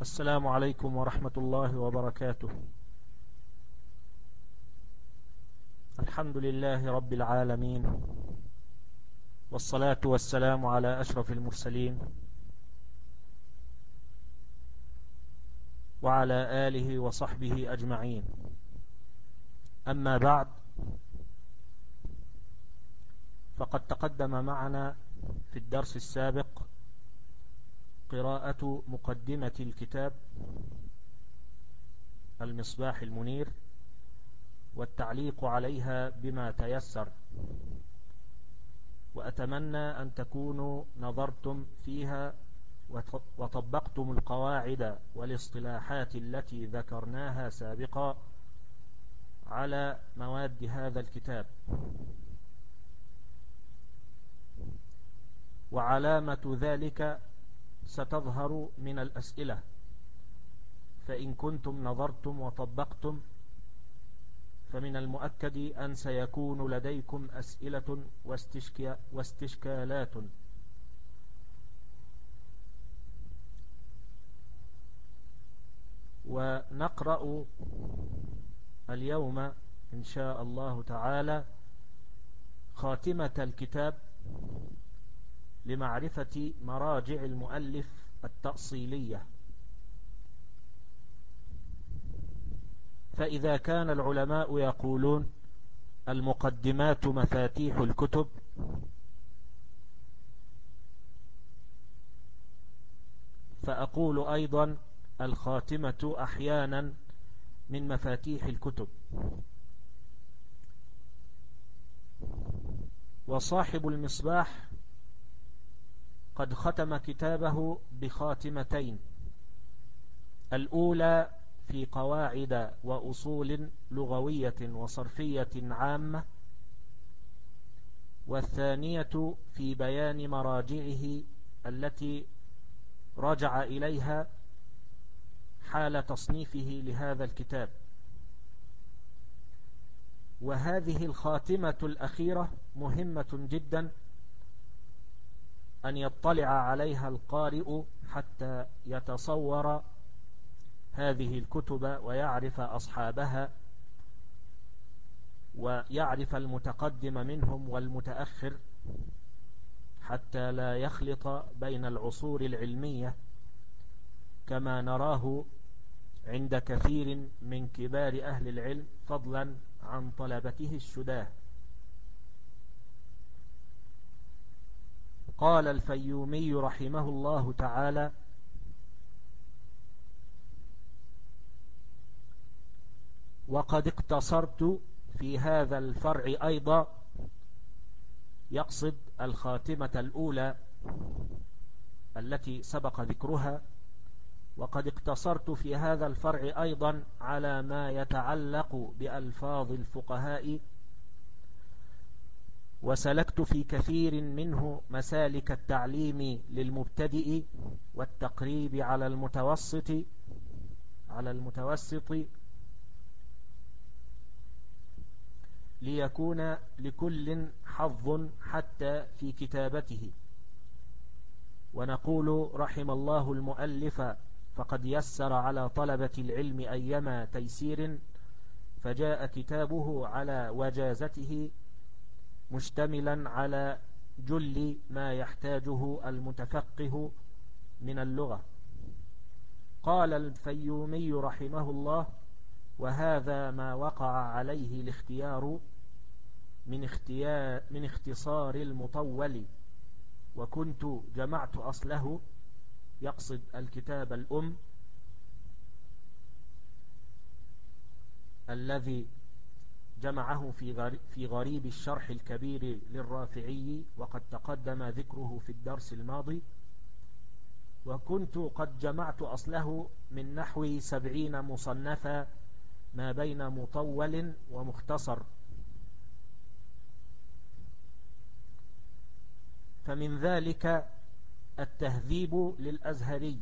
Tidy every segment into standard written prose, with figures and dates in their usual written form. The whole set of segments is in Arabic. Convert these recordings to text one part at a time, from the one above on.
السلام عليكم ورحمة الله وبركاته. الحمد لله رب العالمين، والصلاة والسلام على أشرف المرسلين وعلى آله وصحبه أجمعين. أما بعد، فقد تقدم معنا في الدرس السابق قراءة مقدمة الكتاب المصباح المنير والتعليق عليها بما تيسر، وأتمنى أن تكونوا نظرتم فيها وطبقتم القواعد والاصطلاحات التي ذكرناها سابقا على مواد هذا الكتاب. وعلامة ذلك ستظهر من الأسئلة، فإن كنتم نظرتم وطبقتم فمن المؤكد أن سيكون لديكم أسئلة واستشكالات. ونقرأ اليوم إن شاء الله تعالى خاتمة الكتاب لمعرفة مراجع المؤلف التأصيلية. فإذا كان العلماء يقولون المقدمات مفاتيح الكتب، فأقول أيضا الخاتمة أحيانا من مفاتيح الكتب. وصاحب المصباح قد ختم كتابه بخاتمتين: الأولى في قواعد وأصول لغوية وصرفية عامة، والثانية في بيان مراجعه التي رجع إليها حال تصنيفه لهذا الكتاب. وهذه الخاتمة الأخيرة مهمة جدا أن يطلع عليها القارئ حتى يتصور هذه الكتب ويعرف أصحابها ويعرف المتقدم منهم والمتأخر، حتى لا يخلط بين العصور العلمية كما نراه عند كثير من كبار أهل العلم، فضلا عن طلبته الشداه. قال الفيومي رحمه الله تعالى: وقد اقتصرت في هذا الفرع أيضا، يقصد الخاتمة الأولى التي سبق ذكرها، وقد اقتصرت في هذا الفرع أيضا على ما يتعلق بألفاظ الفقهاء، وسلكت في كثير منه مسالك التعليم للمبتدئ والتقريب على المتوسط ليكون لكل حظ حتى في كتابته. ونقول رحم الله المؤلف، فقد يسر على طلبة العلم أيما تيسير، فجاء كتابه على وجازته مشتملا على جل ما يحتاجه المتفقه من اللغة. قال الفيومي رحمه الله: وهذا ما وقع عليه الاختيار من اختصار المطول، وكنت جمعت أصله، يقصد الكتاب الأم الذي جمعه في غريب الشرح الكبير للرافعي، وقد تقدم ذكره في الدرس الماضي. وكنت قد جمعت أصله من نحو 70 مصنفا ما بين مطول ومختصر. فمن ذلك التهذيب للأزهري،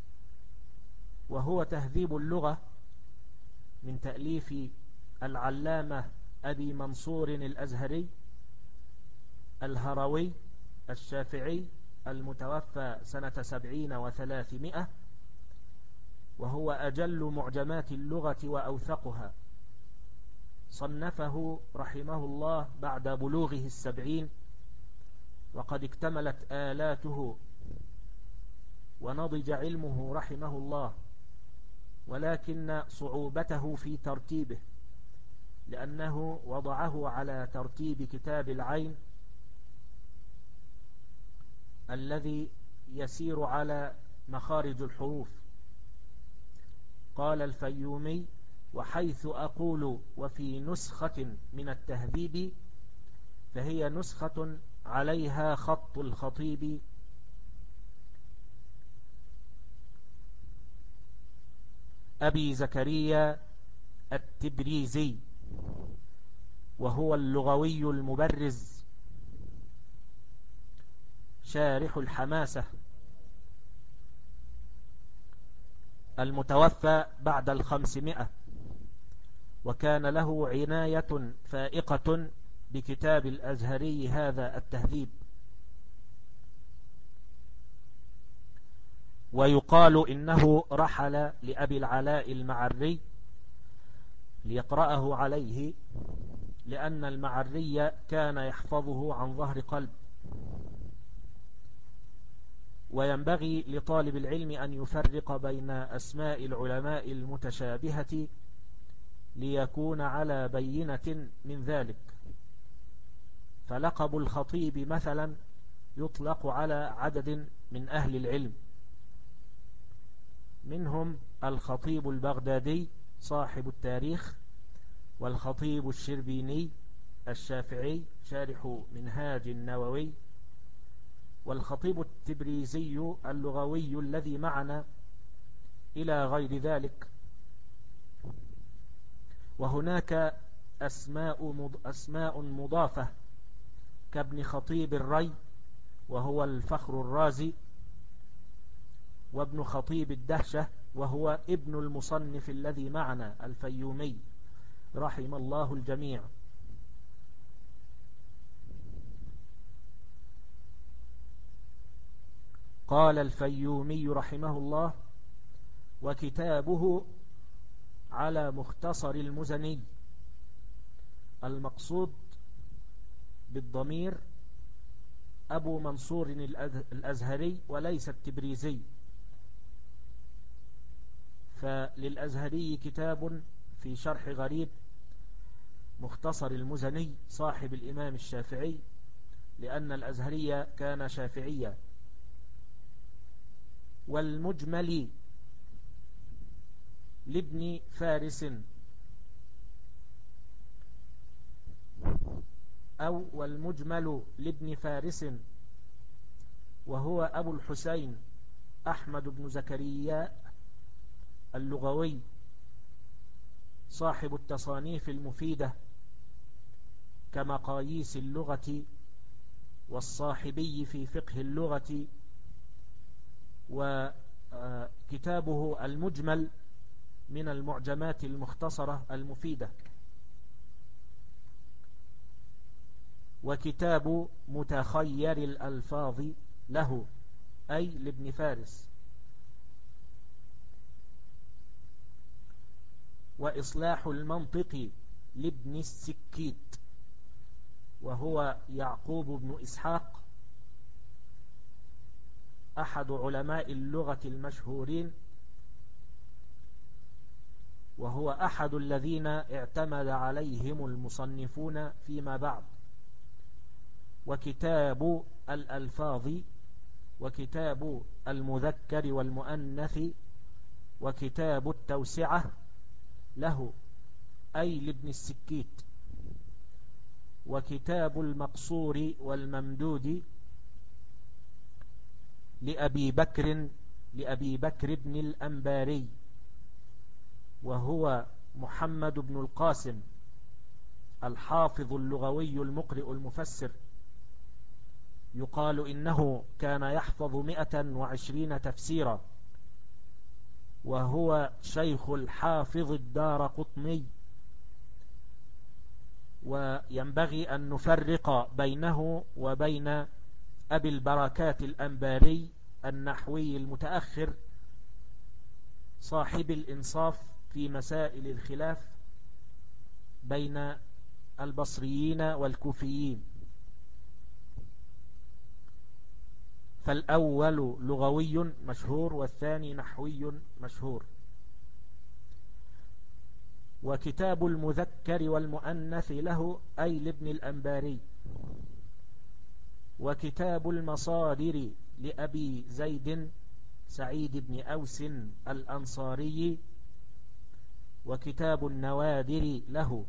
وهو تهذيب اللغة من تأليف العلامة أبي منصور الأزهري الهروي الشافعي المتوفى سنة 70 و300، وهو أجل معجمات اللغة وأوثقها. صنفه رحمه الله بعد بلوغه 70، وقد اكتملت آلاته ونضج علمه رحمه الله، ولكن صعوبته في ترتيبه، لأنه وضعه على ترتيب كتاب العين الذي يسير على مخارج الحروف. قال الفيومي: وحيث أقول وفي نسخة من التهذيب، فهي نسخة عليها خط الخطيب أبي زكريا التبريزي، وهو اللغوي المبرز شارح الحماسة، المتوفى بعد 500، وكان له عناية فائقة بكتاب الأزهري هذا التهذيب. ويقال إنه رحل لأبي العلاء المعري ليقرأه عليه، لأن المعري كان يحفظه عن ظهر قلب. وينبغي لطالب العلم أن يفرق بين أسماء العلماء المتشابهة ليكون على بينة من ذلك. فلقب الخطيب مثلا يطلق على عدد من أهل العلم، منهم الخطيب البغدادي صاحب التاريخ، والخطيب الشربيني الشافعي شارح منهاج النووي، والخطيب التبريزي اللغوي الذي معنا، إلى غير ذلك. وهناك أسماء مضافة كابن خطيب الري وهو الفخر الرازي، وابن خطيب الدهشة وهو ابن المصنف الذي معنا الفيومي رحم الله الجميع. قال الفيومي رحمه الله: وكتابه على مختصر المزني. المقصود بالضمير أبو منصور الأزهري وليس التبريزي، فللأزهري كتاب في شرح غريب مختصر المزني صاحب الإمام الشافعي، لأن الأزهري كان شافعيا. والمجمل لابن فارس، أو والمجمل لابن فارس، وهو أبو الحسين أحمد بن زكريا اللغوي صاحب التصانيف المفيدة كمقاييس اللغة والصاحبي في فقه اللغة. وكتابه المجمل من المعجمات المختصرة المفيدة. وكتاب متخير الألفاظ له، أي لابن فارس. وإصلاح المنطق لابن السكيت، وهو يعقوب بن إسحاق أحد علماء اللغة المشهورين، وهو أحد الذين اعتمد عليهم المصنفون فيما بعد. وكتاب الألفاظ، وكتاب المذكر والمؤنث، وكتاب التوسعة له، أي لابن السكيت. وكتاب المقصور والممدود لأبي بكر بن الأنباري، وهو محمد بن القاسم الحافظ اللغوي المقرئ المفسر. يقال إنه كان يحفظ 120 تفسيرا، وهو شيخ الحافظ الدارقطني. وينبغي أن نفرق بينه وبين أبي البركات الأنباري النحوي المتأخر صاحب الإنصاف في مسائل الخلاف بين البصريين والكوفيين. فالأول لغوي مشهور والثاني نحوي مشهور. وكتاب المذكر والمؤنث له أي لابن الأنباري. وكتاب المصادر لأبي زيد سعيد بن أوس الأنصاري. وكتاب النوادر له.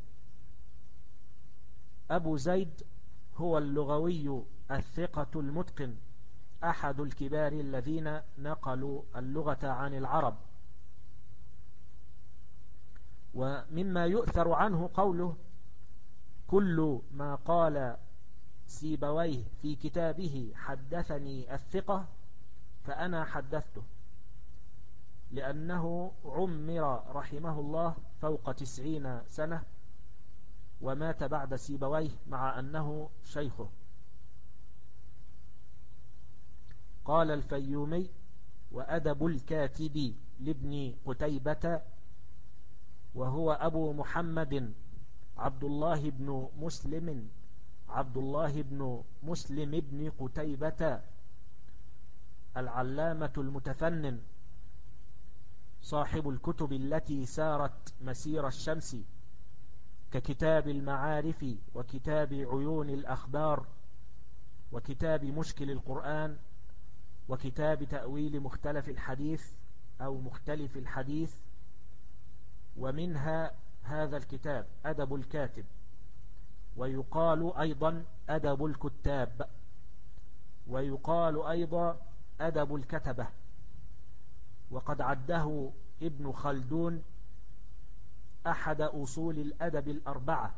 أبو زيد هو اللغوي الثقة المتقن، أحد الكبار الذين نقلوا اللغة عن العرب. ومما يؤثر عنه قوله: كل ما قال سيبويه في كتابه حدثني الثقة فأنا حدثته، لأنه عمر رحمه الله فوق 90 سنة ومات بعد سيبويه مع أنه شيخه. قال الفيومي: وأدب الكاتب لابن قتيبة، وهو أبو محمد عبد الله بن مسلم بن قتيبة العلامة المتفنن، صاحب الكتب التي سارت مسير الشمس، ككتاب المعارف وكتاب عيون الأخبار وكتاب مشكل القرآن وكتاب تأويل مختلف الحديث أو مختلف الحديث. ومنها هذا الكتاب أدب الكاتب، ويقال أيضا أدب الكتاب، ويقال أيضا أدب الكتبة. وقد عده ابن خلدون أحد أصول الأدب الأربعة.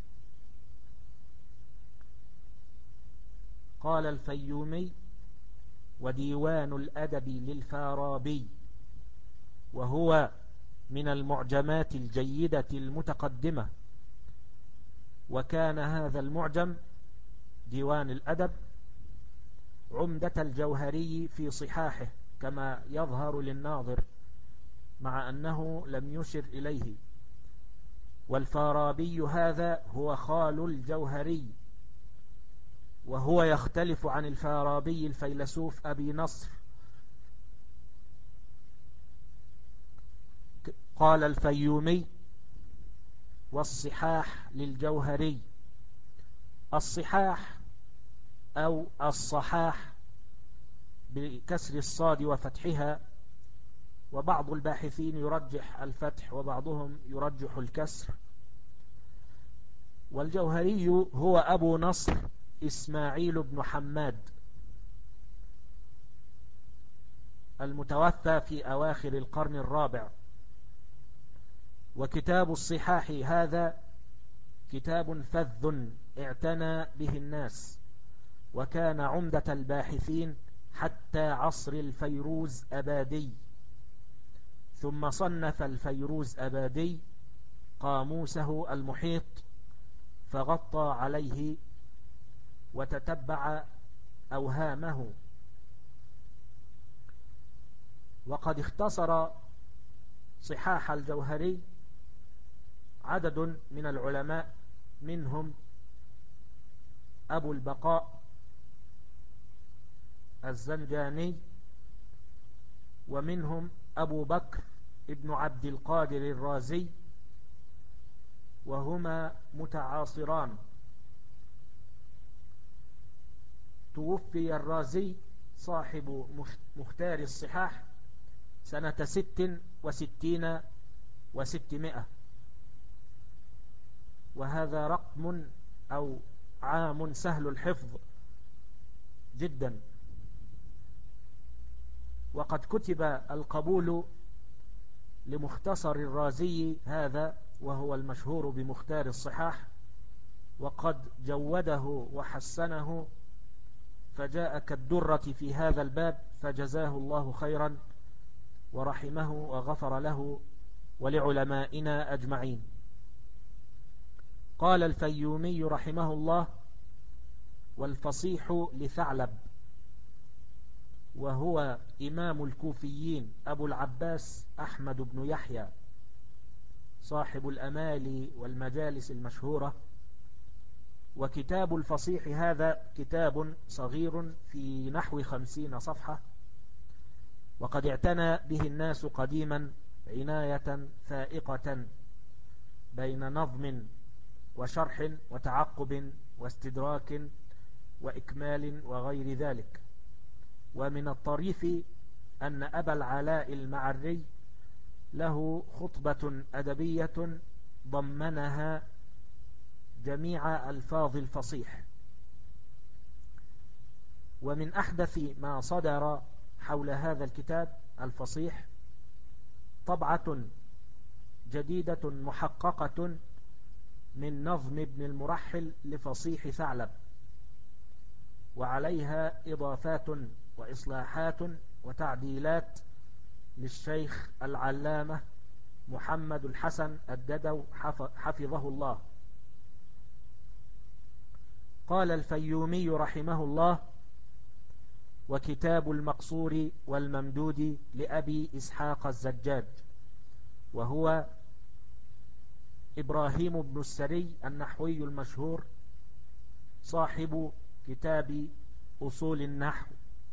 قال الفيومي: وديوان الأدب للفارابي، وهو من المعجمات الجيدة المتقدمة. وكان هذا المعجم ديوان الأدب عمدة الجوهري في صحاحه كما يظهر للناظر، مع أنه لم يشر إليه. والفارابي هذا هو خال الجوهري، وهو يختلف عن الفارابي الفيلسوف أبي نصر. قال الفيومي: والصحاح للجوهري. الصحاح أو الصحاح بكسر الصاد وفتحها، وبعض الباحثين يرجح الفتح وبعضهم يرجح الكسر. والجوهري هو أبو نصر إسماعيل بن حماد المتوفى في أواخر القرن الرابع. وكتاب الصحاح هذا كتاب فذ اعتنى به الناس، وكان عمدة الباحثين حتى عصر الفيروز أبادي. ثم صنف الفيروز أبادي قاموسه المحيط فغطى عليه وتتبع أوهامه. وقد اختصر صحاح الجوهري عدد من العلماء، منهم أبو البقاء الزنجاني، ومنهم أبو بكر ابن عبد القادر الرازي، وهما متعاصران. توفي الرازي صاحب مختار الصحاح سنة 66 و600، وهذا رقم أو عام سهل الحفظ جدا. وقد كتب القبول لمختصر الرازي هذا، وهو المشهور بمختار الصحاح، وقد جوده وحسنه، فجاء كالدرة في هذا الباب، فجزاه الله خيرا ورحمه وغفر له ولعلمائنا أجمعين. قال الفيومي رحمه الله: والفصيح لثعلب. وهو إمام الكوفيين أبو العباس أحمد بن يحيى صاحب الأمالي والمجالس المشهورة. وكتاب الفصيح هذا كتاب صغير في نحو 50 صفحة، وقد اعتنى به الناس قديما عناية فائقة بين نظم وشرح وتعقب واستدراك وإكمال وغير ذلك. ومن الطريف أن أبا العلاء المعري له خطبة أدبية ضمنها جميع ألفاظ الفصيح. ومن أحدث ما صدر حول هذا الكتاب الفصيح طبعة جديدة محققة من نظم ابن المرحل لفصيح ثعلب، وعليها إضافات وإصلاحات وتعديلات للشيخ العلامة محمد الحسن الددو حفظه الله. قال الفيومي رحمه الله: وكتاب المقصور والممدود لأبي إسحاق الزجاج، وهو إبراهيم بن السري النحوي المشهور صاحب كتاب أصول النحو،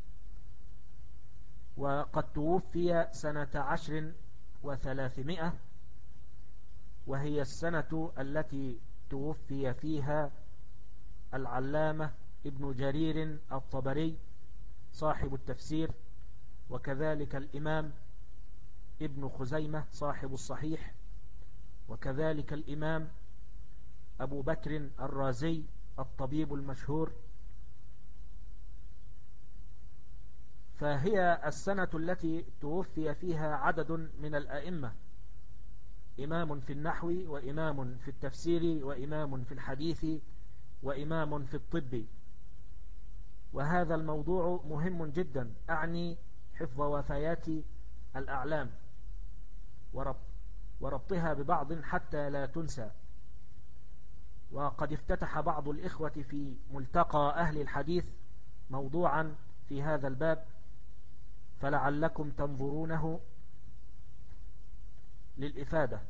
وقد توفي سنة 10 و300، وهي السنة التي توفي فيها العلامة ابن جرير الطبري صاحب التفسير، وكذلك الإمام ابن خزيمة صاحب الصحيح، وكذلك الإمام أبو بكر الرازي الطبيب المشهور. فهي السنة التي توفي فيها عدد من الأئمة، إمام في النحو وإمام في التفسير وإمام في الحديث وإمام في الطب. وهذا الموضوع مهم جدا، أعني حفظ وفيات الأعلام وربطها ببعض حتى لا تنسى. وقد افتتح بعض الإخوة في ملتقى أهل الحديث موضوعا في هذا الباب، فلعلكم تنظرونه للإفادة.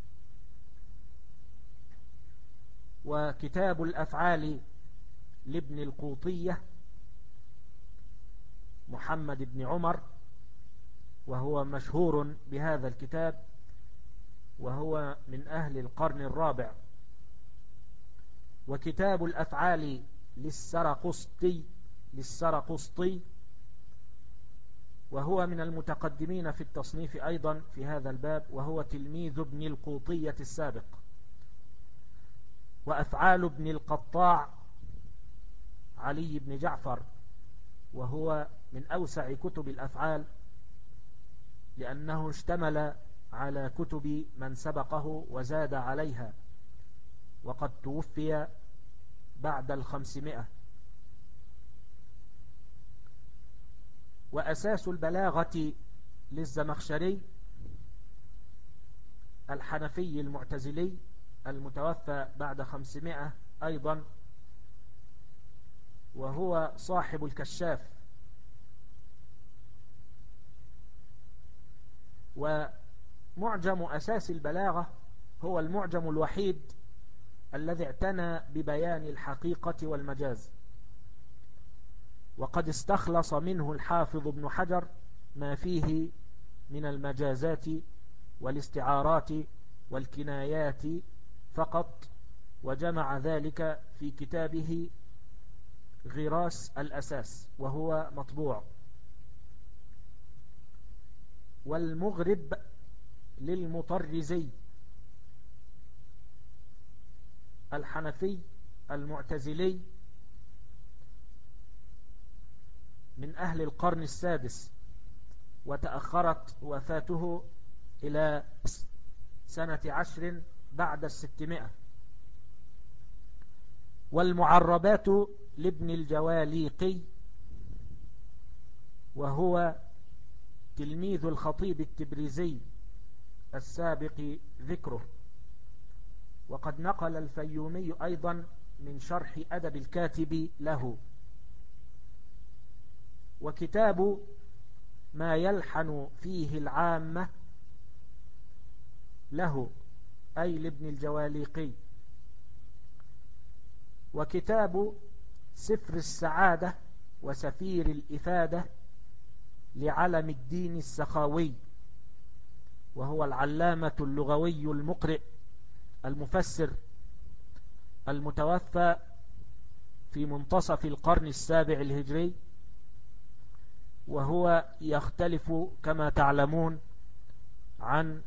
وكتاب الأفعال لابن القوطية محمد بن عمر، وهو مشهور بهذا الكتاب، وهو من أهل القرن الرابع. وكتاب الأفعال للسرقسطي، وهو من المتقدمين في التصنيف أيضا في هذا الباب، وهو تلميذ ابن القوطية السابق. وأفعال ابن القطاع علي بن جعفر، وهو من أوسع كتب الأفعال، لأنه اشتمل على كتب من سبقه وزاد عليها، وقد توفي بعد 500. وأساس البلاغة للزمخشري الحنفي المعتزلي المتوفى بعد 500 أيضا، وهو صاحب الكشاف. ومعجم أساس البلاغة هو المعجم الوحيد الذي اعتنى ببيان الحقيقة والمجاز، وقد استخلص منه الحافظ ابن حجر ما فيه من المجازات والاستعارات والكنايات فقط، وجمع ذلك في كتابه غراس الأساس، وهو مطبوع. والمغرب للمطرزي الحنفي المعتزلي من أهل القرن السادس، وتأخرت وفاته إلى سنة 10 بعد 600. والمعربات لابن الجواليقي، وهو تلميذ الخطيب التبريزي السابق ذكره. وقد نقل الفيومي أيضا من شرح أدب الكاتب له. وكتاب ما يلحن فيه العامة له، أي لابن الجواليقي. وكتاب سفر السعادة وسفير الإفادة لعلم الدين السخاوي، وهو العلامة اللغوي المقرئ المفسر المتوفى في منتصف القرن السابع الهجري، وهو يختلف كما تعلمون عن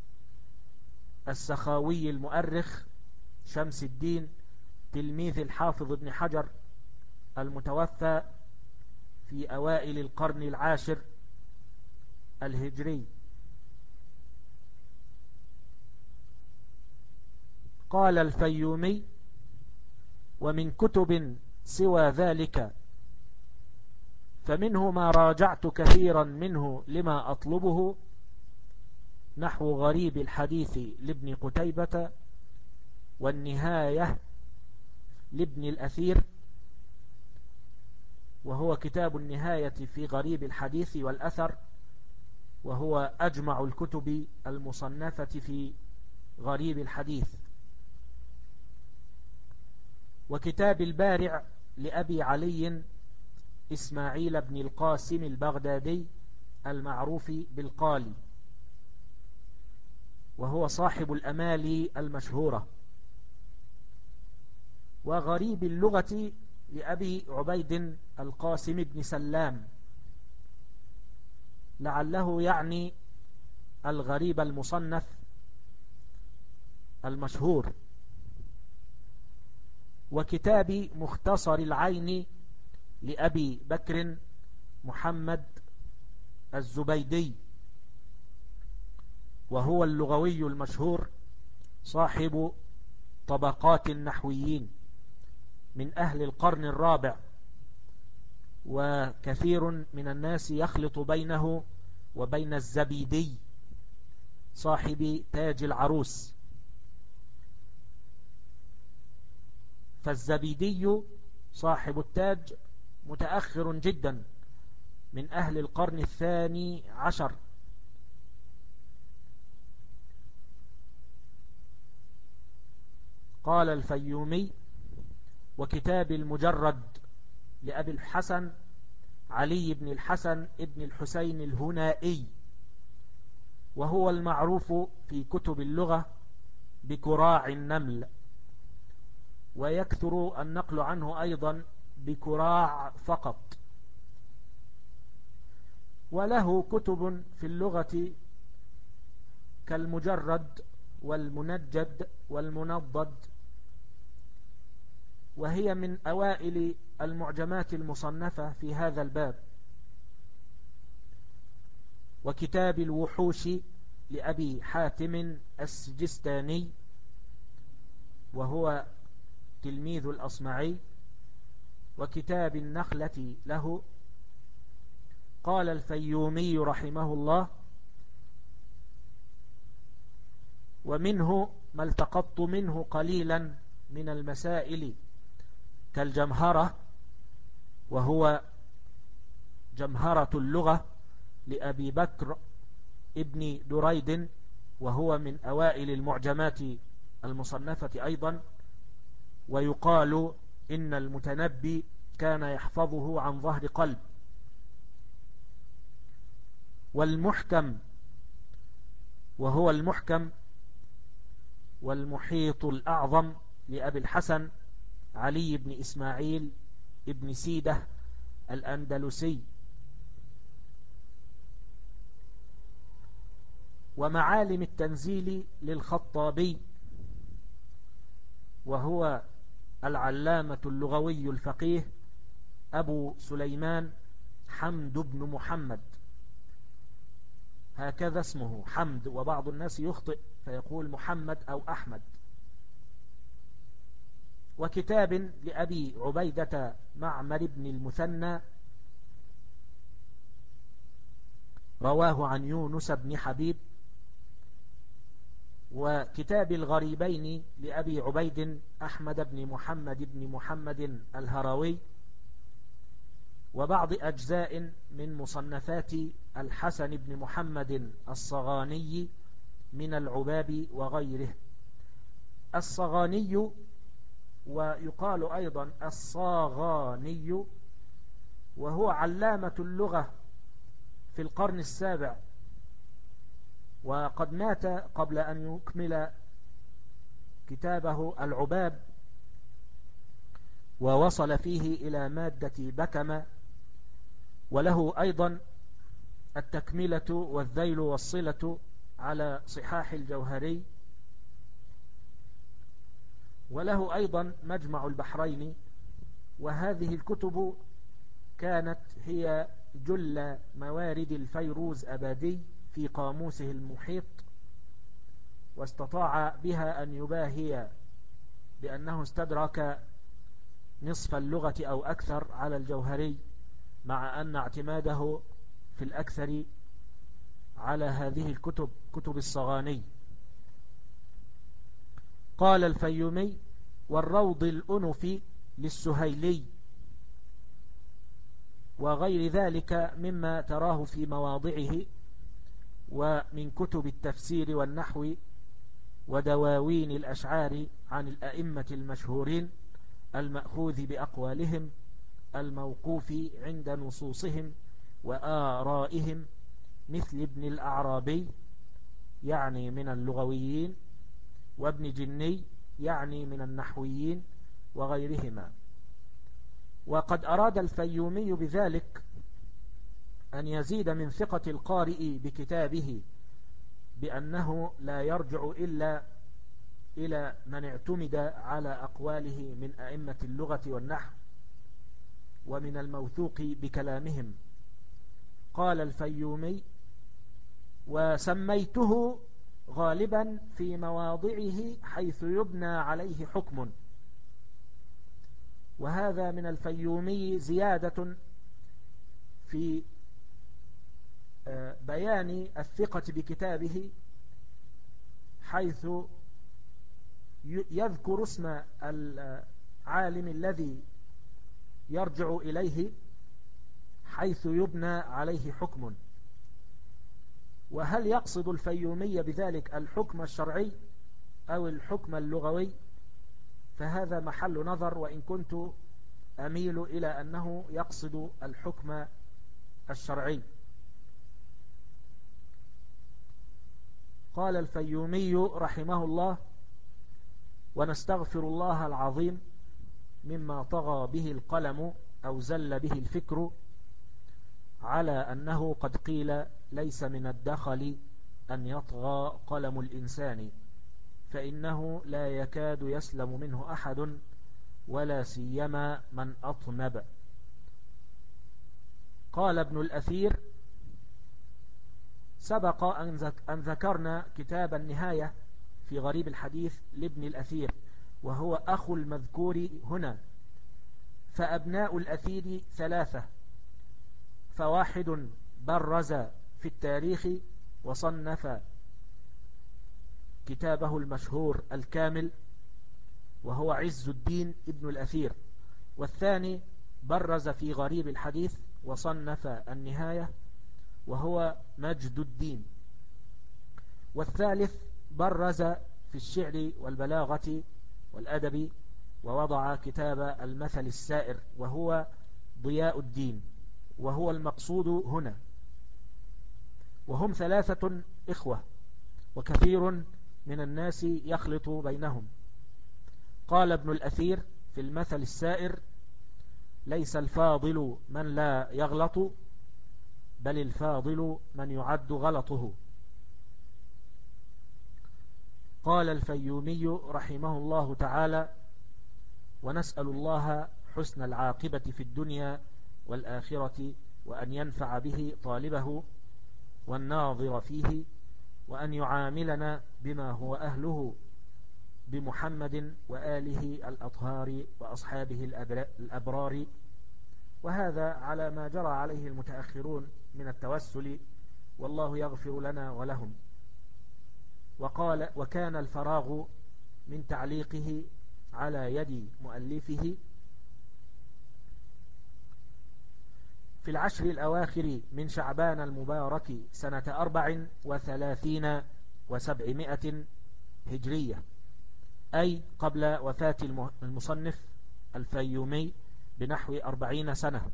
السخاوي المؤرخ شمس الدين تلميذ الحافظ ابن حجر المتوفى في أوائل القرن العاشر الهجري. قال الفيومي: ومن كتب سوى ذلك فمنه ما راجعت كثيرا منه لما أطلبه، نحو غريب الحديث لابن قتيبة، والنهاية لابن الأثير، وهو كتاب النهاية في غريب الحديث والأثر، وهو أجمع الكتب المصنفة في غريب الحديث. وكتاب البارع لأبي علي إسماعيل بن القاسم البغدادي المعروف بالقالي، وهو صاحب الأمالي المشهورة. وغريب اللغة لأبي عبيد القاسم بن سلام، لعله يعني الغريب المصنف المشهور. وكتاب مختصر العين لأبي بكر محمد الزبيدي، وهو اللغوي المشهور صاحب طبقات النحويين من أهل القرن الرابع، وكثير من الناس يخلط بينه وبين الزبيدي صاحب تاج العروس. فالزبيدي صاحب التاج متأخر جدا من أهل القرن الثاني عشر. قال الفيومي: وكتاب المجرد لأبي الحسن علي بن الحسن ابن الحسين الهنائي، وهو المعروف في كتب اللغة بكراع النمل، ويكثر النقل عنه أيضا بكراع فقط. وله كتب في اللغة كالمجرد والمنجد والمنضد، وهي من أوائل المعجمات المصنفة في هذا الباب. وكتاب الوحوش لأبي حاتم السجستاني، وهو تلميذ الأصمعي. وكتاب النخلة له. قال الفيومي رحمه الله: ومنه ما التقطت منه قليلا من المسائل كالجمهرة، وهو جمهرة اللغة لأبي بكر ابن دريد، وهو من أوائل المعجمات المصنفة أيضا. ويقال إن المتنبي كان يحفظه عن ظهر قلب. والمحكم، وهو المحكم والمحيط الأعظم لأبي الحسن علي بن إسماعيل ابن سيدة الأندلسي. ومعالم التنزيل للخطابي، وهو العلامة اللغوي الفقيه أبو سليمان حمد بن محمد، هكذا اسمه حمد، وبعض الناس يخطئ فيقول محمد أو أحمد. وكتاب لأبي عبيدة معمر بن المثنى، رواه عن يونس بن حبيب. وكتاب الغريبين لأبي عبيد أحمد بن محمد الهروي. وبعض أجزاء من مصنفات الحسن بن محمد الصغاني من العباب وغيره. الصغاني ويقال أيضا الصاغاني، وهو علامة اللغة في القرن السابع، وقد مات قبل أن يكمل كتابه العباب، ووصل فيه إلى مادة بكمة، وله أيضا التكملة والذيل والصلة على صحاح الجوهري، وله أيضا مجمع البحرين. وهذه الكتب كانت هي جل موارد الفيروز أبادي في قاموسه المحيط، واستطاع بها أن يباهي بأنه استدرك نصف اللغة أو أكثر على الجوهري، مع أن اعتماده في الأكثر على هذه الكتب، كتب الصغاني. قال الفيومي: والروض الأنف للسهيلي، وغير ذلك مما تراه في مواضعه ومن كتب التفسير والنحو ودواوين الأشعار عن الأئمة المشهورين المأخوذ بأقوالهم الموقوف عند نصوصهم وآرائهم، مثل ابن الأعرابي يعني من اللغويين، وابن جني يعني من النحويين وغيرهما. وقد أراد الفيومي بذلك أن يزيد من ثقة القارئ بكتابه بأنه لا يرجع إلا إلى من اعتمد على أقواله من أئمة اللغة والنحو ومن الموثوق بكلامهم. قال الفيومي: وسميته غالبا في مواضعه حيث يبنى عليه حكم. وهذا من الفيومي زيادة في بيان الثقة بكتابه، حيث يذكر اسم العالم الذي يرجع إليه حيث يبنى عليه حكم. وهل يقصد الفيومي بذلك الحكم الشرعي أو الحكم اللغوي؟ فهذا محل نظر، وإن كنت أميل إلى أنه يقصد الحكم الشرعي. قال الفيومي رحمه الله: ونستغفر الله العظيم مما طغى به القلم أو زل به الفكر، على أنه قد قيل ليس من الدخل أن يطغى قلم الإنسان، فإنه لا يكاد يسلم منه أحد، ولا سيما من أطنب. قال ابن الأثير: سبق أن ذكرنا كتاب النهاية في غريب الحديث لابن الأثير، وهو أخو المذكور هنا. فأبناء الأثير ثلاثة: فواحد برز في التاريخ وصنف كتابه المشهور الكامل، وهو عز الدين ابن الأثير. والثاني برز في غريب الحديث وصنف النهاية، وهو مجد الدين. والثالث برز في الشعر والبلاغة والأدب، ووضع كتاب المثل السائر، وهو ضياء الدين، وهو المقصود هنا. وهم ثلاثة إخوة، وكثير من الناس يخلط بينهم. قال ابن الأثير في المثل السائر: ليس الفاضل من لا يغلط، بل الفاضل من يعد غلطه. قال الفيومي رحمه الله تعالى: ونسأل الله حسن العاقبة في الدنيا والآخرة، وأن ينفع به طالبه والناظر فيه، وأن يعاملنا بما هو أهله بمحمد وآله الأطهار وأصحابه الأبرار. وهذا على ما جرى عليه المتأخرون من التوسل، والله يغفر لنا ولهم. وقال: وكان الفراغ من تعليقه على يد مؤلفه في العشر الأواخر من شعبان المبارك سنة 34 و700 هجرية، أي قبل وفاة المصنف الفيومي بنحو 40 سنة.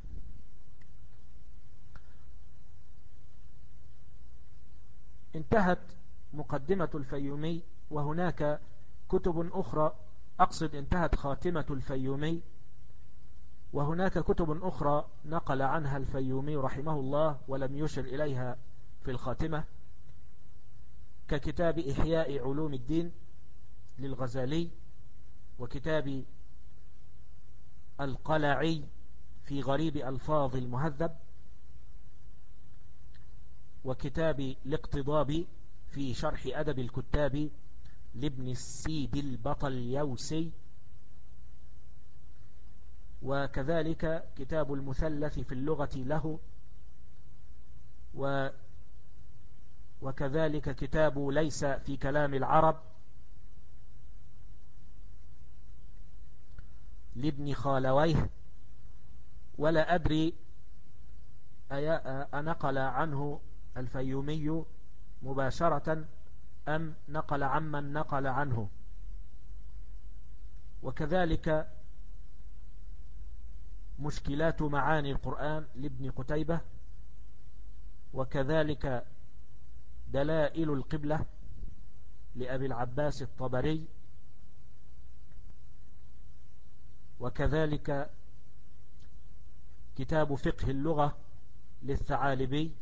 انتهت مقدمة الفيومي، وهناك كتب أخرى، أقصد انتهت خاتمة الفيومي، وهناك كتب أخرى نقل عنها الفيومي رحمه الله ولم يشر إليها في الخاتمة، ككتاب إحياء علوم الدين للغزالي، وكتاب القلعي في غريب ألفاظ المهذب، وكتاب الاقتضاب في شرح أدب الكتاب لابن السيد البطليوسي، وكذلك كتاب المثلث في اللغة له، وكذلك كتاب ليس في كلام العرب لابن خالويه. ولا أدري أنقل عنه الفيومي مباشرة أم نقل عمن نقل عنه. وكذلك مشكلات معاني القرآن لابن قتيبة، وكذلك دلائل القبلة لأبي العباس الطبري، وكذلك كتاب فقه اللغة للثعالبي،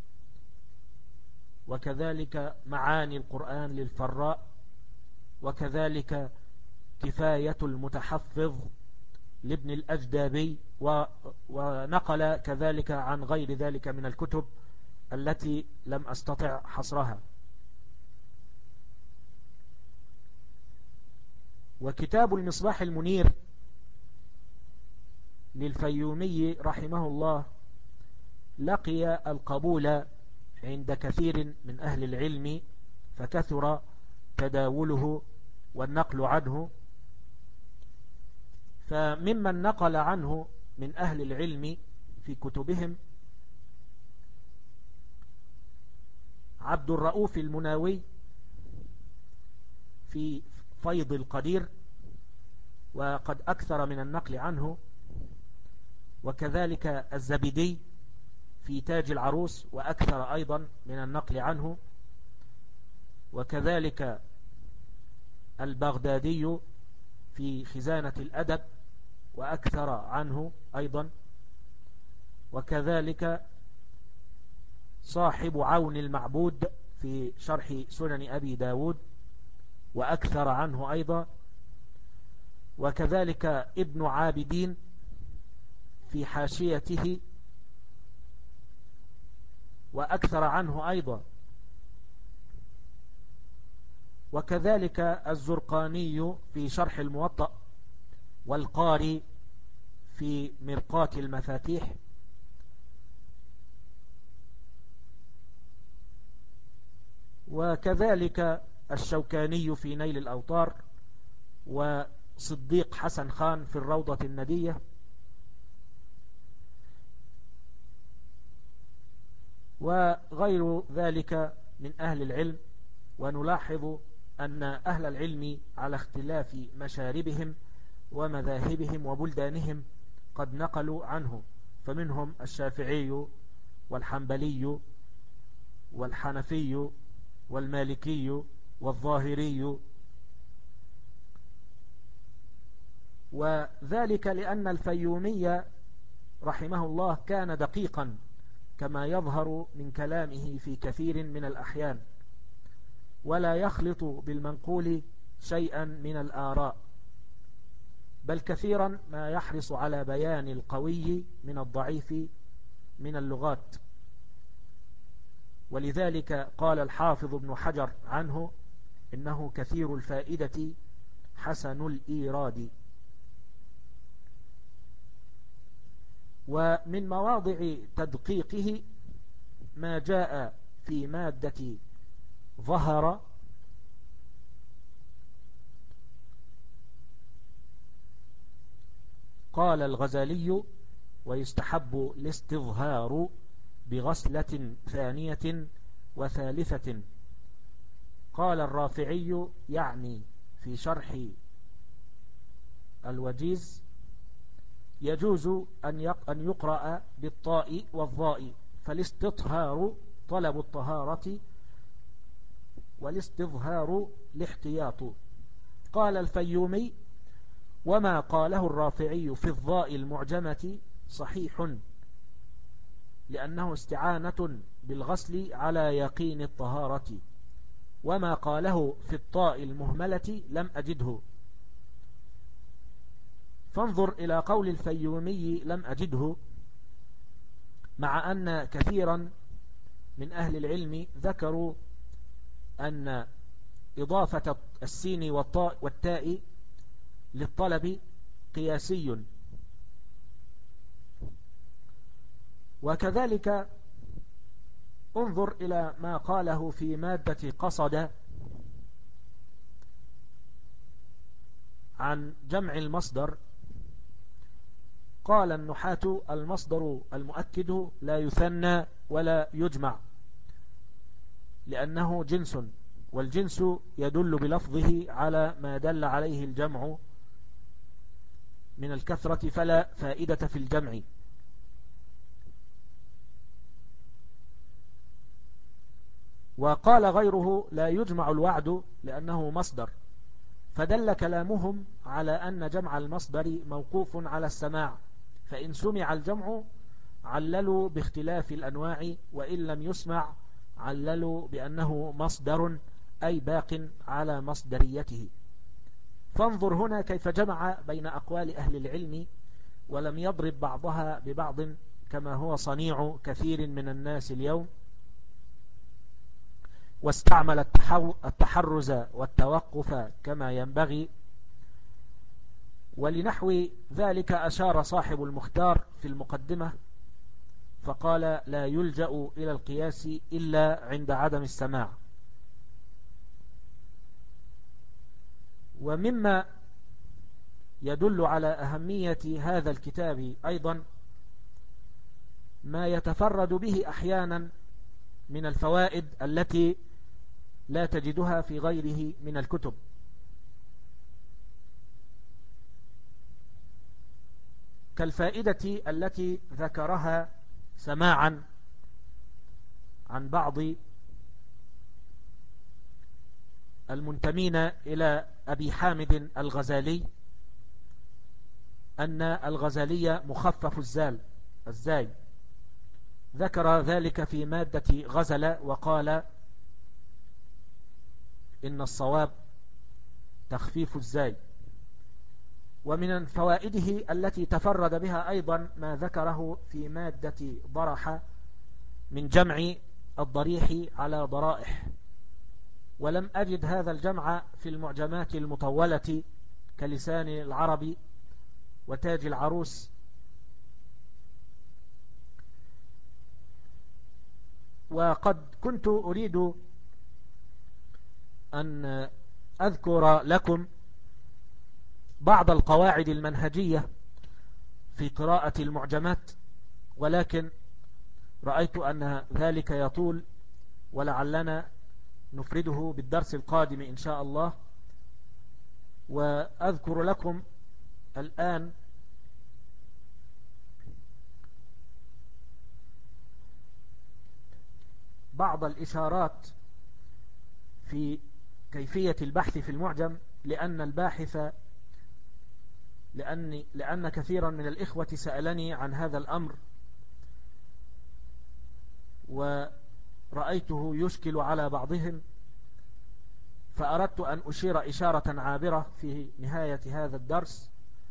وكذلك معاني القرآن للفراء، وكذلك كفاية المتحفظ لابن الأجدابي، ونقل كذلك عن غير ذلك من الكتب التي لم أستطع حصرها. وكتاب المصباح المنير للفيومي رحمه الله لقي القبول عند كثير من أهل العلم، فكثر تداوله والنقل عنه. فممن نقل عنه من أهل العلم في كتبهم عبد الرؤوف المناوي في فيض القدير، وقد أكثر من النقل عنه، وكذلك الزبيدي في تاج العروس وأكثر أيضا من النقل عنه، وكذلك البغدادي في خزانة الأدب وأكثر عنه أيضا، وكذلك صاحب عون المعبود في شرح سنن أبي داود وأكثر عنه أيضا، وكذلك ابن عابدين في حاشيته وأكثر عنه أيضا، وكذلك الزرقاني في شرح الموطأ، والقاري في مرقات المفاتيح، وكذلك الشوكاني في نيل الأوطار، وصديق حسن خان في الروضة الندية، وغير ذلك من أهل العلم. ونلاحظ أن أهل العلم على اختلاف مشاربهم ومذاهبهم وبلدانهم قد نقلوا عنه، فمنهم الشافعي والحنبلي والحنفي والمالكي والظاهري، وذلك لأن الفيومي رحمه الله كان دقيقا كما يظهر من كلامه في كثير من الأحيان، ولا يخلط بالمنقول شيئا من الآراء، بل كثيرا ما يحرص على بيان القوي من الضعيف من اللغات. ولذلك قال الحافظ ابن حجر عنه إنه كثير الفائدة حسن الإيراد. ومن مواضع تدقيقه ما جاء في مادة ظهر قال الغزالي ويستحب الاستظهار بغسلة ثانية وثالثة. قال الرافعي يعني في شرح الوجيز: يجوز أن يقرأ بالطاء والظاء، فالاستطهار طلب الطهارة والاستظهار الاحتياط. قال الفيومي: وما قاله الرافعي في الظاء المعجمة صحيح، لأنه استعانة بالغسل على يقين الطهارة، وما قاله في الطاء المهملة لم أجده. فانظر إلى قول الفيومي لم أجده، مع أن كثيرا من أهل العلم ذكروا أن إضافة السين والطاء والتاء للطلب قياسي. وكذلك انظر إلى ما قاله في مادة قصد عن جمع المصدر. قال النحاة: المصدر المؤكد لا يثنى ولا يجمع، لأنه جنس، والجنس يدل بلفظه على ما دل عليه الجمع من الكثرة، فلا فائدة في الجمع. وقال غيره: لا يجمع الوعد لأنه مصدر، فدل كلامهم على أن جمع المصدر موقوف على السماع، فإن سمع الجمع عللوا باختلاف الأنواع، وإن لم يسمع عللوا بأنه مصدر، أي باق على مصدريته. فانظر هنا كيف جمع بين أقوال أهل العلم، ولم يضرب بعضها ببعض كما هو صنيع كثير من الناس اليوم، واستعمل التحرز والتوقف كما ينبغي. ولنحو ذلك أشار صاحب المختار في المقدمة فقال: لا يلجأ إلى القياس إلا عند عدم السماع. ومما يدل على أهمية هذا الكتاب أيضا ما يتفرد به أحيانا من الفوائد التي لا تجدها في غيره من الكتب. كالفائدة التي ذكرها سماعا عن بعض المنتمين إلى أبي حامد الغزالي، أن الغزالي مخفف الزاي. ذكر ذلك في مادة غزل، وقال إن الصواب تخفيف الزاي. ومن فوائده التي تفرد بها أيضا ما ذكره في مادة ضرح من جمع الضريح على ضرائح، ولم أجد هذا الجمع في المعجمات المطولة كلسان العرب وتاج العروس. وقد كنت أريد أن أذكر لكم بعض القواعد المنهجية في قراءة المعجمات، ولكن رأيت أن ذلك يطول، ولعلنا نفرده بالدرس القادم إن شاء الله. وأذكر لكم الآن بعض الإشارات في كيفية البحث في المعجم، لأن كثيرا من الإخوة سألني عن هذا الأمر، ورأيته يشكل على بعضهم، فأردت أن أشير إشارة عابرة في نهاية هذا الدرس،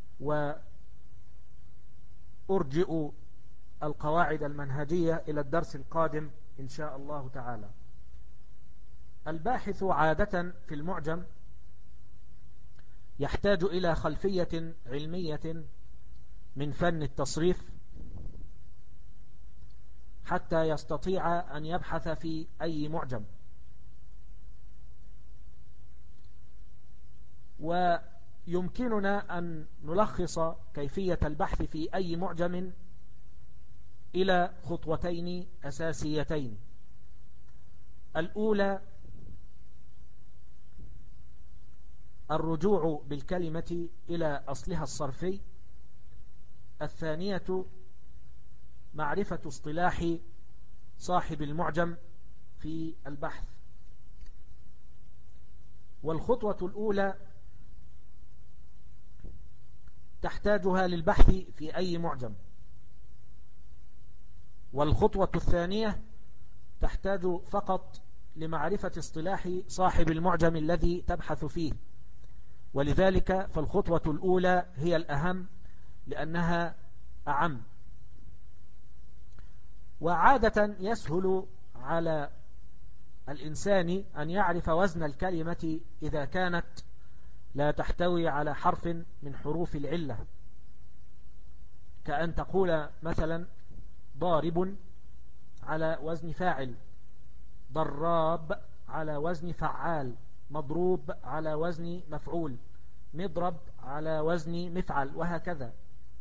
وأرجئ القواعد المنهجية إلى الدرس القادم إن شاء الله تعالى. الباحث عادة في المعجم يحتاج إلى خلفية علمية من فن التصريف حتى يستطيع أن يبحث في أي معجم. ويمكننا أن نلخص كيفية البحث في أي معجم إلى خطوتين أساسيتين. الأولى الرجوع بالكلمة إلى أصلها الصرفي. الثانية معرفة اصطلاح صاحب المعجم في البحث. والخطوة الأولى تحتاجها للبحث في أي معجم، والخطوة الثانية تحتاج فقط لمعرفة اصطلاح صاحب المعجم الذي تبحث فيه. ولذلك فالخطوة الأولى هي الأهم لأنها أعم. وعادة يسهل على الإنسان أن يعرف وزن الكلمة إذا كانت لا تحتوي على حرف من حروف العلة، كأن تقول مثلا ضارب على وزن فاعل، ضراب على وزن فعال، مضروب على وزن مفعول، مضرب على وزن مفعل، وهكذا.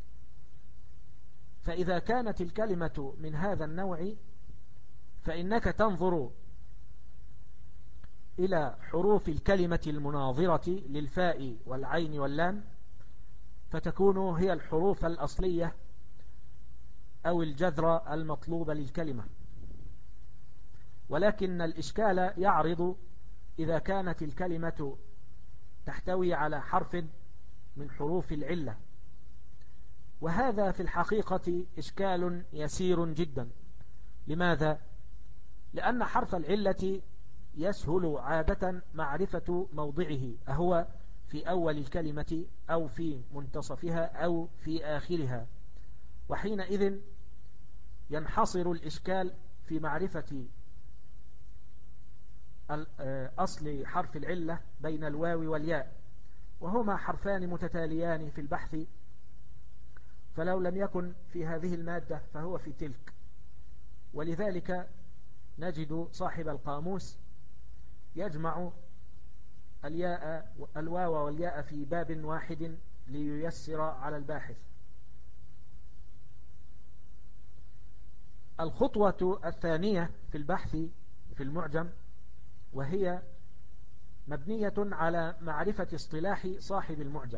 فإذا كانت الكلمة من هذا النوع فإنك تنظر إلى حروف الكلمة المناظرة للفاء والعين واللام، فتكون هي الحروف الأصلية أو الجذر المطلوب للكلمة. ولكن الإشكال يعرض إذا كانت الكلمة تحتوي على حرف من حروف العلة، وهذا في الحقيقة إشكال يسير جدا. لماذا؟ لأن حرف العلة يسهل عادة معرفة موضعه، أهو في أول الكلمة أو في منتصفها أو في آخرها، وحينئذ ينحصر الإشكال في معرفة أصل حرف العلة بين الواو والياء، وهما حرفان متتاليان في البحث، فلو لم يكن في هذه المادة فهو في تلك. ولذلك نجد صاحب القاموس يجمع الواو والياء في باب واحد لييسر على الباحث. الخطوة الثانية في البحث في المعجم، وهي مبنية على معرفة اصطلاح صاحب المعجم.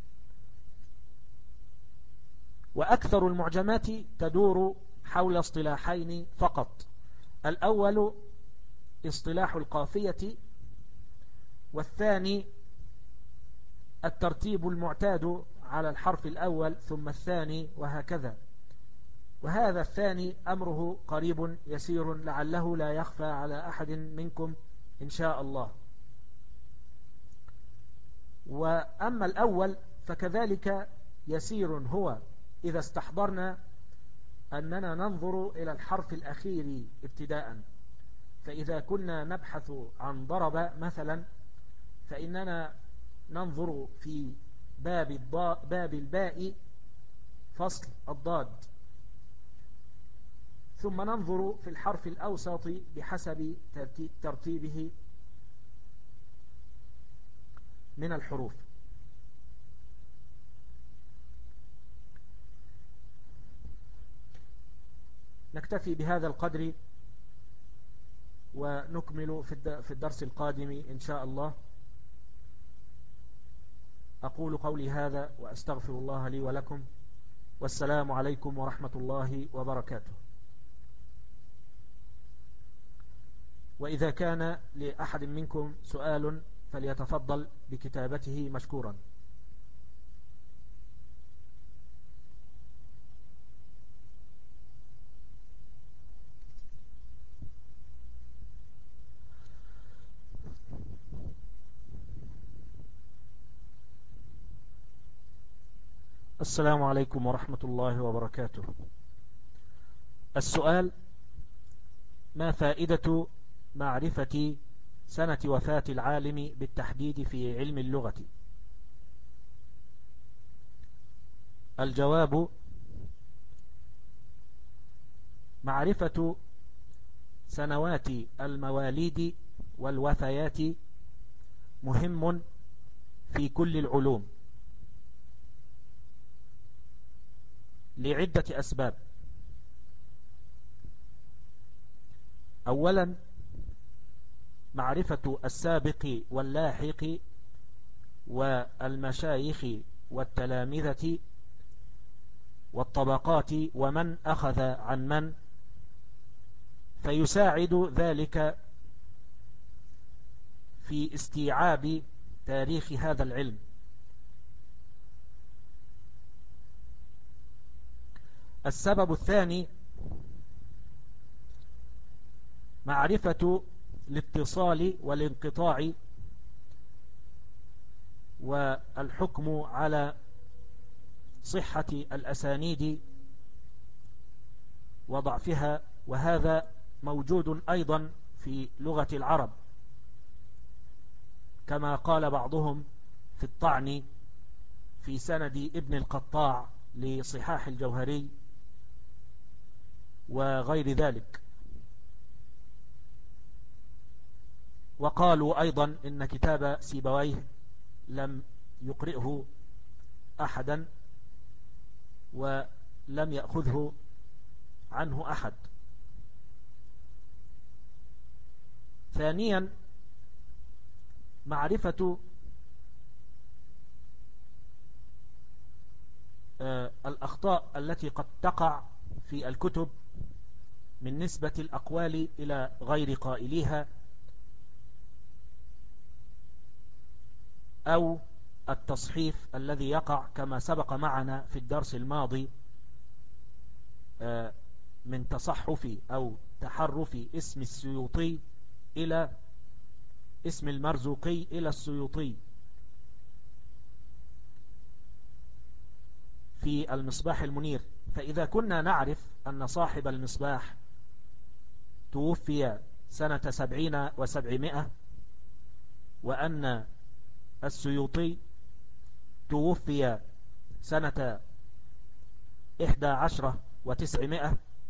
وأكثر المعجمات تدور حول اصطلاحين فقط: الأول اصطلاح القافية، والثاني الترتيب المعتاد على الحرف الأول ثم الثاني، وهكذا. وهذا الثاني أمره قريب يسير، لعله لا يخفى على أحد منكم إن شاء الله. وأما الأول فكذلك يسير هو إذا استحضرنا أننا ننظر إلى الحرف الأخير ابتداء. فإذا كنا نبحث عن ضرب مثلا، فإننا ننظر في باب الباء فصل الضاد، ثم ننظر في الحرف الأوسط بحسب ترتيبه من الحروف. نكتفي بهذا القدر ونكمل في الدرس القادم إن شاء الله. أقول قولي هذا وأستغفر الله لي ولكم، والسلام عليكم ورحمة الله وبركاته. وإذا كان لأحد منكم سؤال فليتفضل بكتابته مشكورا. السلام عليكم ورحمة الله وبركاته. السؤال: ما فائدة معرفة سنة وفاة العالم بالتحديد في علم اللغة؟ الجواب: معرفة سنوات المواليد والوفيات مهم في كل العلوم لعدة أسباب. أولا معرفة السابق واللاحق والمشايخ والتلامذة والطبقات ومن أخذ عن من، فيساعد ذلك في استيعاب تاريخ هذا العلم. السبب الثاني معرفة الاتصال والانقطاع والحكم على صحة الأسانيد وضعفها، وهذا موجود أيضا في لغة العرب، كما قال بعضهم في الطعن في سند ابن القطاع لصحاح الجوهري وغير ذلك. وقالوا أيضا إن كتاب سيبويه لم يقرئه أحدا ولم يأخذه عنه أحد. ثانيا معرفة الأخطاء التي قد تقع في الكتب من نسبة الأقوال إلى غير قائليها، أو التصحيف الذي يقع كما سبق معنا في الدرس الماضي من تصحف أو تحرف اسم السيوطي إلى اسم المرزوقي إلى السيوطي في المصباح المنير. فإذا كنا نعرف أن صاحب المصباح توفي سنة 70 و700، وأن السيوطي توفي سنة 11 و900،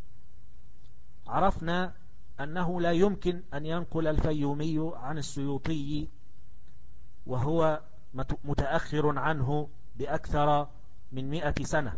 عرفنا أنه لا يمكن أن ينقل الفيومي عن السيوطي وهو متأخر عنه بأكثر من 100 سنة.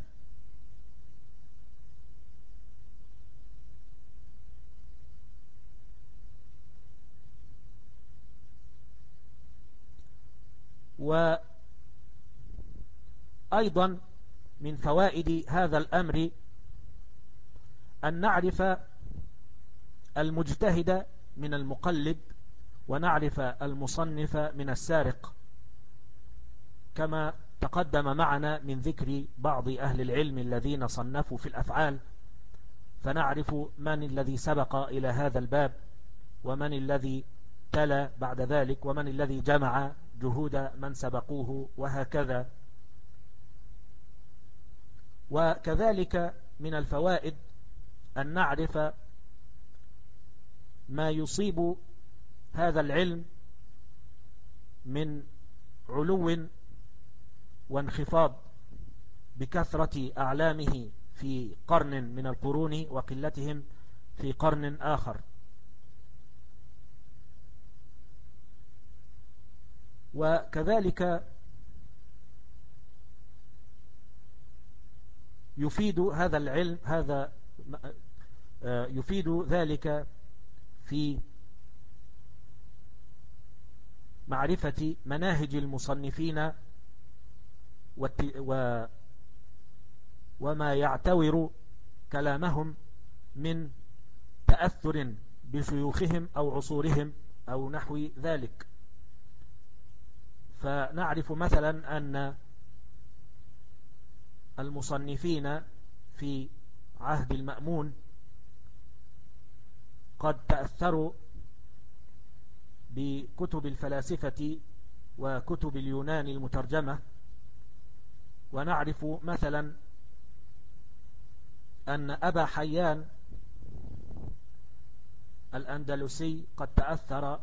وأيضا من فوائد هذا الأمر أن نعرف المجتهد من المقلد، ونعرف المصنف من السارق، كما تقدم معنا من ذكر بعض أهل العلم الذين صنفوا في الأفعال، فنعرف من الذي سبق إلى هذا الباب، ومن الذي تلا بعد ذلك، ومن الذي جمع جهود من سبقوه، وهكذا. وكذلك من الفوائد أن نعرف ما يصيب هذا العلم من علو وانخفاض بكثرة أعلامه في قرن من القرون وقلتهم في قرن آخر. وكذلك يفيد هذا العلم يفيد ذلك في معرفة مناهج المصنفين وما يعتور كلامهم من تأثر بشيوخهم أو عصورهم أو نحو ذلك. فنعرف مثلا أن المصنفين في عهد المأمون قد تأثروا بكتب الفلاسفة وكتب اليونان المترجمة. ونعرف مثلا أن أبا حيان الأندلسي قد تأثر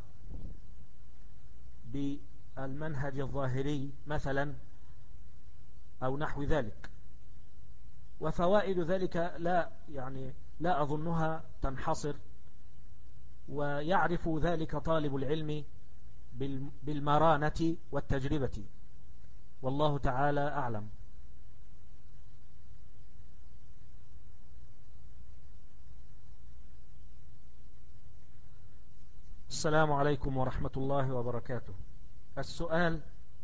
بالمنهج الظاهري مثلا أو نحو ذلك. وفوائد ذلك لا أظنها تنحصر، ويعرف ذلك طالب العلم بالمرانة والتجربة، والله تعالى أعلم. السلام عليكم ورحمة الله وبركاته. السؤال: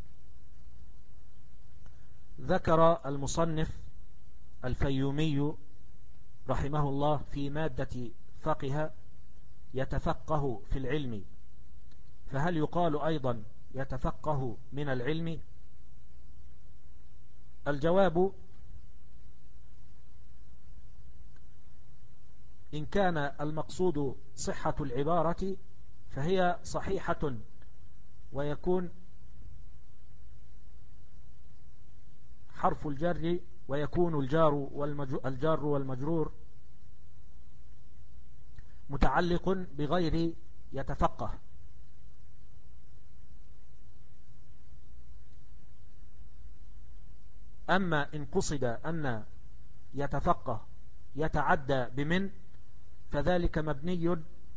ذكر المصنف الفيومي رحمه الله في مادة فقه يتفقه في العلم، فهل يقال أيضا يتفقه من العلم؟ الجواب: إن كان المقصود صحة العبارة فهي صحيحة، ويكون حرف الجر ويكون الجار والمجرور متعلق بغير يتفقه. أما إن قصد أن يتفقه يتعدى بمن فذلك مبني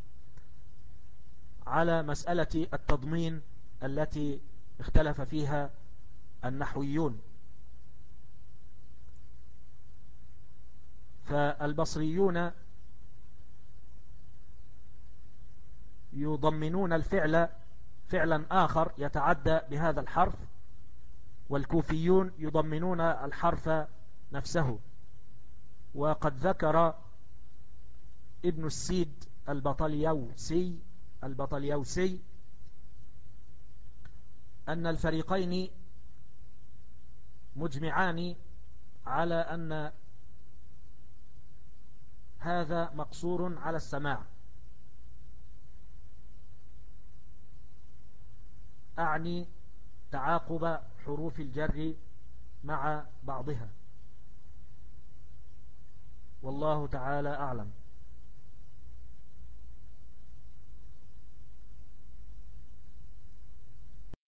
على مسألة التضمين التي اختلف فيها النحويون. فالبصريون يضمنون الفعل فعلا آخر يتعدى بهذا الحرف، والكوفيون يضمنون الحرف نفسه. وقد ذكر ابن السيد البطليوسي أن الفريقين مجمعان على أن هذا مقصور على السماع، أعني تعاقب حروف الجر مع بعضها، والله تعالى أعلم.